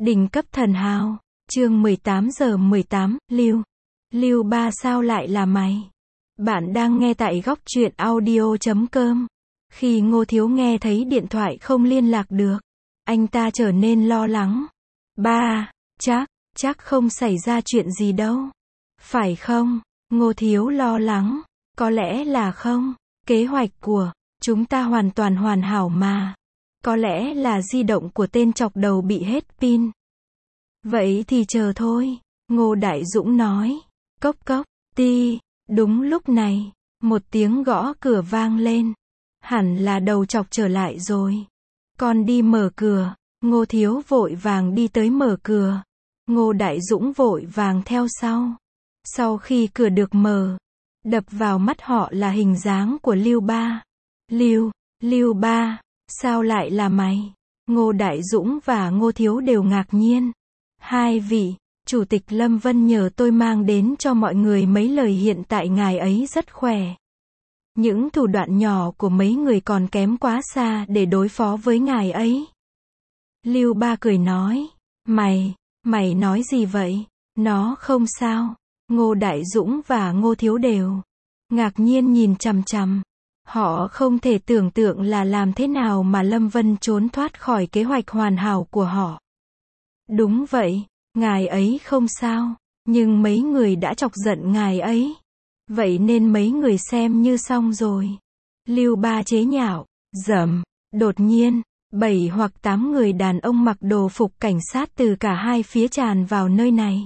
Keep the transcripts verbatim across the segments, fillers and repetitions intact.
Đỉnh cấp thần hào. Chương mười tám giờ mười tám, Lưu. Lưu ba sao lại là mày? Bạn đang nghe tại góc truyện audio chấm com. Khi Ngô Thiếu nghe thấy điện thoại không liên lạc được, anh ta trở nên lo lắng. Ba, chắc, chắc không xảy ra chuyện gì đâu. Phải không? Ngô Thiếu lo lắng. Có lẽ là không. Kế hoạch của chúng ta hoàn toàn hoàn hảo mà. Có lẽ là di động của tên chọc đầu bị hết pin. Vậy thì chờ thôi. Ngô Đại Dũng nói. Cốc cốc, ti. Đúng lúc này, một tiếng gõ cửa vang lên. Hẳn là đầu chọc trở lại rồi. Con đi mở cửa. Ngô Thiếu vội vàng đi tới mở cửa. Ngô Đại Dũng vội vàng theo sau. Sau khi cửa được mở, đập vào mắt họ là hình dáng của Lưu Ba. Lưu, Lưu Ba, sao lại là mày? Ngô Đại Dũng và Ngô Thiếu đều ngạc nhiên. Hai vị, Chủ tịch Lâm Vân nhờ tôi mang đến cho mọi người mấy lời hiện tại ngài ấy rất khỏe. Những thủ đoạn nhỏ của mấy người còn kém quá xa để đối phó với ngài ấy. Lưu Ba cười nói. Mày, mày nói gì vậy? Nó không sao. Ngô Đại Dũng và Ngô Thiếu đều ngạc nhiên nhìn chằm chằm. Họ không thể tưởng tượng là làm thế nào mà Lâm Vân trốn thoát khỏi kế hoạch hoàn hảo của họ. Đúng vậy, ngài ấy không sao, nhưng mấy người đã chọc giận ngài ấy. Vậy nên mấy người xem như xong rồi. Lưu Ba chế nhạo, dầm, đột nhiên, bảy hoặc tám người đàn ông mặc đồ phục cảnh sát từ cả hai phía tràn vào nơi này.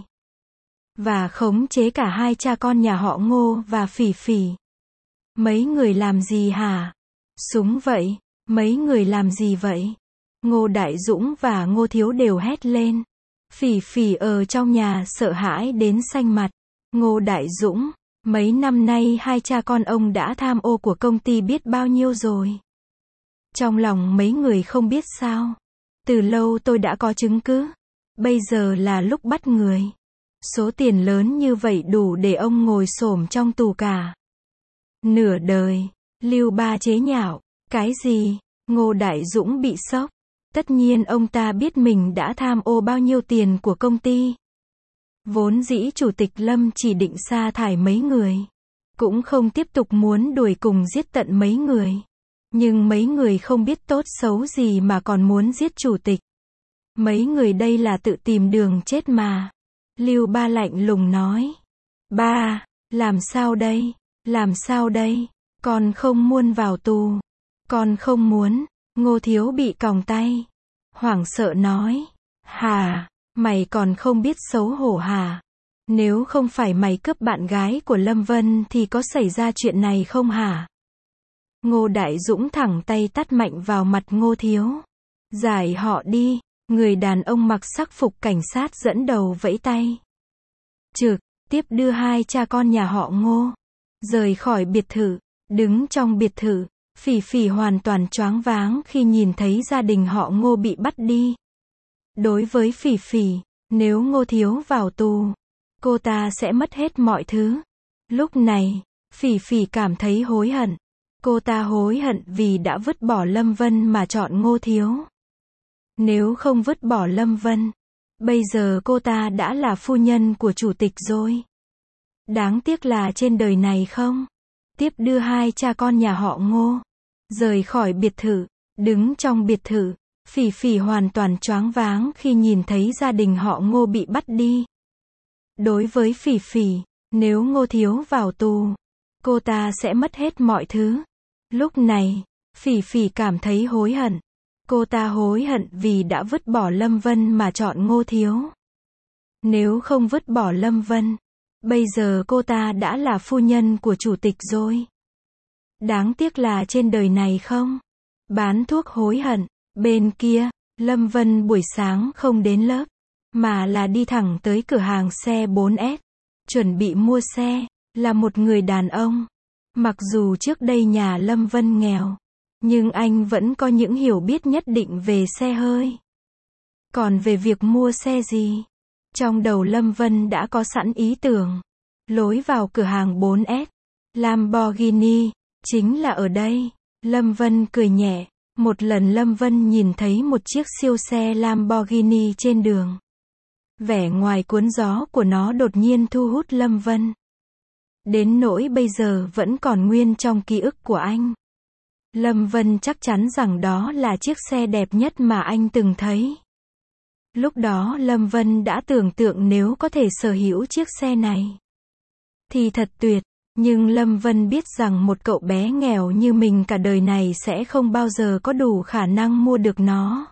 Và khống chế cả hai cha con nhà họ Ngô và Phỉ Phỉ. Mấy người làm gì hả? Súng vậy, mấy người làm gì vậy? Ngô Đại Dũng và Ngô Thiếu đều hét lên. Phỉ Phỉ ở trong nhà sợ hãi đến xanh mặt. Ngô Đại Dũng, mấy năm nay hai cha con ông đã tham ô của công ty biết bao nhiêu rồi. Trong lòng mấy người không biết sao. Từ lâu tôi đã có chứng cứ. Bây giờ là lúc bắt người. Số tiền lớn như vậy đủ để ông ngồi xổm trong tù cả nửa đời. Lưu Ba chế nhạo. Cái gì? Ngô Đại Dũng bị sốc. Tất nhiên ông ta biết mình đã tham ô bao nhiêu tiền của công ty. Vốn dĩ Chủ tịch Lâm chỉ định sa thải mấy người. Cũng không tiếp tục muốn đuổi cùng giết tận mấy người. Nhưng mấy người không biết tốt xấu gì mà còn muốn giết Chủ tịch. Mấy người đây là tự tìm đường chết mà. Lưu Ba lạnh lùng nói. Ba, làm sao đây? Làm sao đây? Con không muốn vào tù. Con không muốn. Ngô Thiếu bị còng tay. Hoảng sợ nói. Hả? Mày còn không biết xấu hổ hả? Nếu không phải mày cướp bạn gái của Lâm Vân thì có xảy ra chuyện này không hả? Ngô Đại Dũng thẳng tay tát mạnh vào mặt Ngô Thiếu. Giải họ đi. Người đàn ông mặc sắc phục cảnh sát dẫn đầu vẫy tay. Trực tiếp đưa hai cha con nhà họ Ngô rời khỏi biệt thự. Đứng trong biệt thự, Phỉ Phỉ hoàn toàn choáng váng khi nhìn thấy gia đình họ Ngô bị bắt đi. Đối với Phỉ Phỉ, nếu Ngô Thiếu vào tù, cô ta sẽ mất hết mọi thứ. Lúc này, Phỉ Phỉ cảm thấy hối hận. Cô ta hối hận vì đã vứt bỏ Lâm Vân mà chọn Ngô Thiếu. Nếu không vứt bỏ Lâm Vân, bây giờ cô ta đã là phu nhân của chủ tịch rồi. Đáng tiếc là trên đời này không. Tiếp đưa hai cha con nhà họ Ngô rời khỏi biệt thự. Đứng trong biệt thự, Phỉ Phỉ hoàn toàn choáng váng khi nhìn thấy gia đình họ Ngô bị bắt đi. Đối với Phỉ Phỉ, nếu Ngô Thiếu vào tù, cô ta sẽ mất hết mọi thứ. Lúc này, Phỉ Phỉ cảm thấy hối hận. Cô ta hối hận vì đã vứt bỏ Lâm Vân mà chọn Ngô Thiếu. Nếu không vứt bỏ Lâm Vân, bây giờ cô ta đã là phu nhân của chủ tịch rồi. Đáng tiếc là trên đời này không. Bán thuốc hối hận. Bên kia, Lâm Vân buổi sáng không đến lớp, mà là đi thẳng tới cửa hàng xe bốn S. Chuẩn bị mua xe, là một người đàn ông. Mặc dù trước đây nhà Lâm Vân nghèo, nhưng anh vẫn có những hiểu biết nhất định về xe hơi. Còn về việc mua xe gì, trong đầu Lâm Vân đã có sẵn ý tưởng. Lối vào cửa hàng bốn S, Lamborghini, chính là ở đây. Lâm Vân cười nhẹ, Một lần Lâm Vân nhìn thấy một chiếc siêu xe Lamborghini trên đường. Vẻ ngoài cuốn gió của nó đột nhiên thu hút Lâm Vân. Đến nỗi bây giờ vẫn còn nguyên trong ký ức của anh. Lâm Vân chắc chắn rằng đó là chiếc xe đẹp nhất mà anh từng thấy. Lúc đó Lâm Vân đã tưởng tượng nếu có thể sở hữu chiếc xe này thì thật tuyệt. Nhưng Lâm Vân biết rằng một cậu bé nghèo như mình cả đời này sẽ không bao giờ có đủ khả năng mua được nó.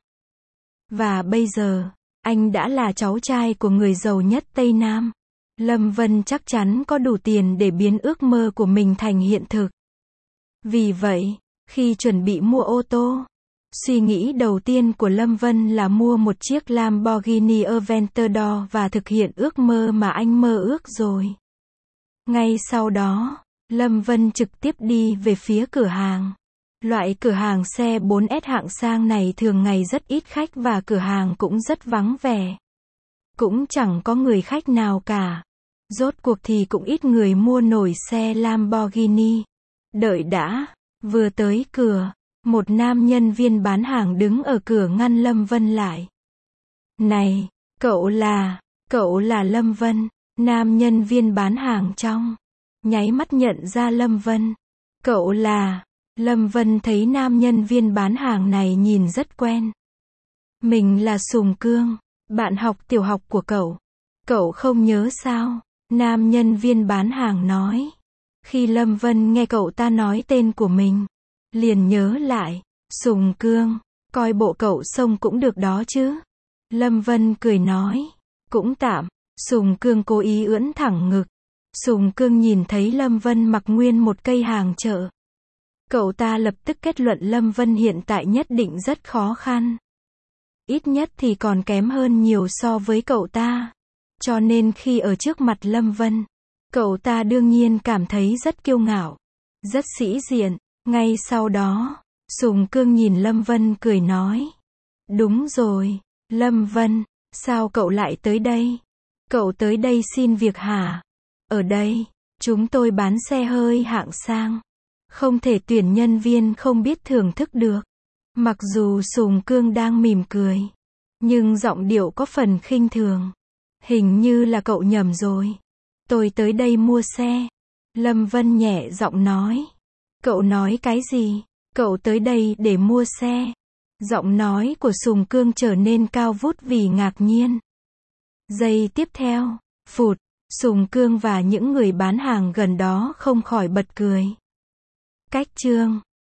Và bây giờ, anh đã là cháu trai của người giàu nhất Tây Nam. Lâm Vân chắc chắn có đủ tiền để biến ước mơ của mình thành hiện thực. Vì vậy, khi chuẩn bị mua ô tô, suy nghĩ đầu tiên của Lâm Vân là mua một chiếc Lamborghini Aventador và thực hiện ước mơ mà anh mơ ước rồi. Ngay sau đó, Lâm Vân trực tiếp đi về phía cửa hàng. Loại cửa hàng xe bốn S hạng sang này thường ngày rất ít khách và cửa hàng cũng rất vắng vẻ. Cũng chẳng có người khách nào cả. Rốt cuộc thì cũng ít người mua nổi xe Lamborghini. Đợi đã, vừa tới cửa, một nam nhân viên bán hàng đứng ở cửa ngăn Lâm Vân lại. Này, cậu là, cậu là Lâm Vân. Nam nhân viên bán hàng trong nháy mắt nhận ra Lâm Vân. Cậu là... Lâm Vân thấy nam nhân viên bán hàng này nhìn rất quen. Mình là Sùng Cương, bạn học tiểu học của cậu. Cậu không nhớ sao? Nam nhân viên bán hàng nói. Khi Lâm Vân nghe cậu ta nói tên của mình, liền nhớ lại. Sùng Cương, coi bộ cậu xông cũng được đó chứ. Lâm Vân cười nói. Cũng tạm. Sùng Cương cố ý ưỡn thẳng ngực. Sùng Cương nhìn thấy Lâm Vân mặc nguyên một cây hàng chợ. Cậu ta lập tức kết luận Lâm Vân hiện tại nhất định rất khó khăn. Ít nhất thì còn kém hơn nhiều so với cậu ta. Cho nên khi ở trước mặt Lâm Vân, cậu ta đương nhiên cảm thấy rất kiêu ngạo, rất sĩ diện. Ngay sau đó, Sùng Cương nhìn Lâm Vân cười nói. Đúng rồi, Lâm Vân, sao cậu lại tới đây? Cậu tới đây xin việc hả? Ở đây, chúng tôi bán xe hơi hạng sang. Không thể tuyển nhân viên không biết thưởng thức được. Mặc dù Sùng Cương đang mỉm cười, nhưng giọng điệu có phần khinh thường. Hình như là cậu nhầm rồi. Tôi tới đây mua xe. Lâm Vân nhẹ giọng nói. Cậu nói cái gì? Cậu tới đây để mua xe. Giọng nói của Sùng Cương trở nên cao vút vì ngạc nhiên. Giây tiếp theo, phụt, Sùng Cương và những người bán hàng gần đó không khỏi bật cười. Cách chương